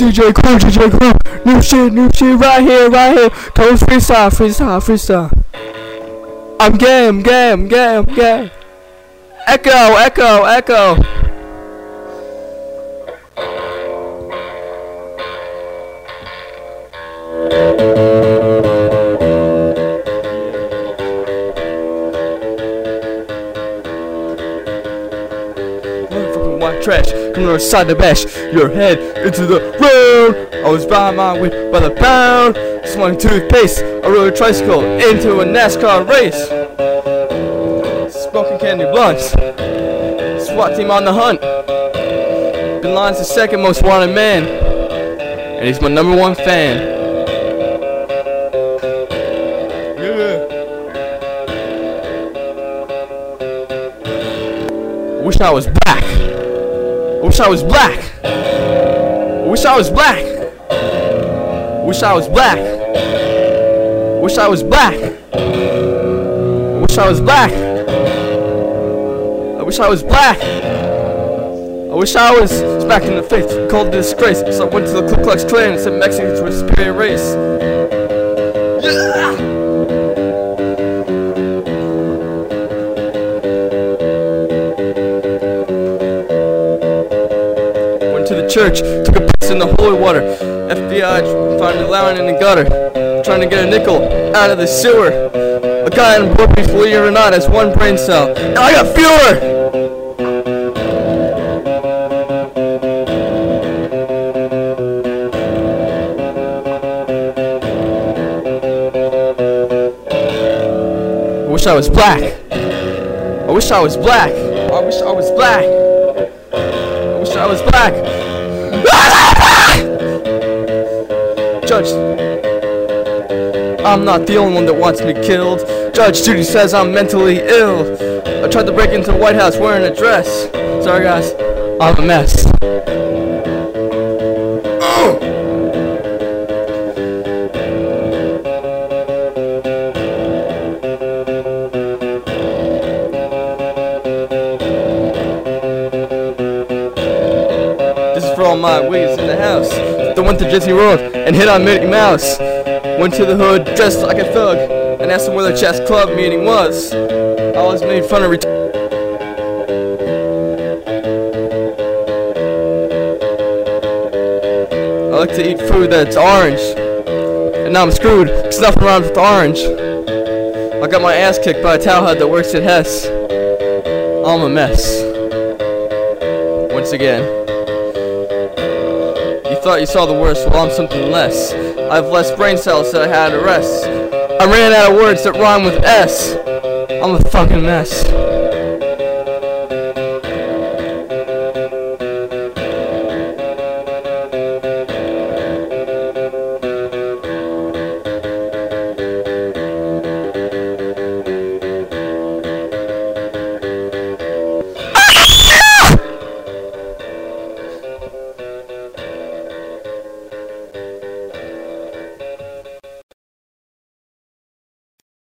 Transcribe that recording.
DJ Cool, new shit right here, Coast freestyle. I'm gay. Echo. Motherfucking white trash, coming outside the bash your head into the road. I was buying my weed by the pound, smoking toothpaste. I rode a tricycle into a NASCAR race, smoking candy blunts. SWAT team on the hunt. Bin Laden's the second most wanted man, and he's my #1 fan. Wish I was black. Wish I was black. Wish I was black. Wish I was black. Wish I was black. Wish I was black. I wish I was black. I wish I was back in the faith. Called a disgrace. So I went to the Ku Klux Klan and said Mexicans were a superior race. Yeah! To the church, took a piss in the holy water. FBI found me lying in the gutter, trying to get a nickel out of the sewer. A guy in Brooklyn, believe it or not, has 1 brain cell, and I got fewer. I wish I was black. I wish I was black. I wish I was black. I wish I was black. Judge, I'm not the only one that wants me killed. Judge Judy says I'm mentally ill. I tried to break into the White House wearing a dress. Sorry guys, I'm a mess. For all my wigs in the house that went to Disney World and hit on Mickey Mouse. Went to the hood dressed like a thug and asked them where the chess club meeting was. I was made fun of I like to eat food that's orange, and now I'm screwed because nothing rhymes with orange. I got my ass kicked by a towelhead that works at Hess. I'm a mess. Once again. You thought you saw the worst, well I'm something less. I have less brain cells that I had to rest. I ran out of words that rhyme with S. I'm a fucking mess.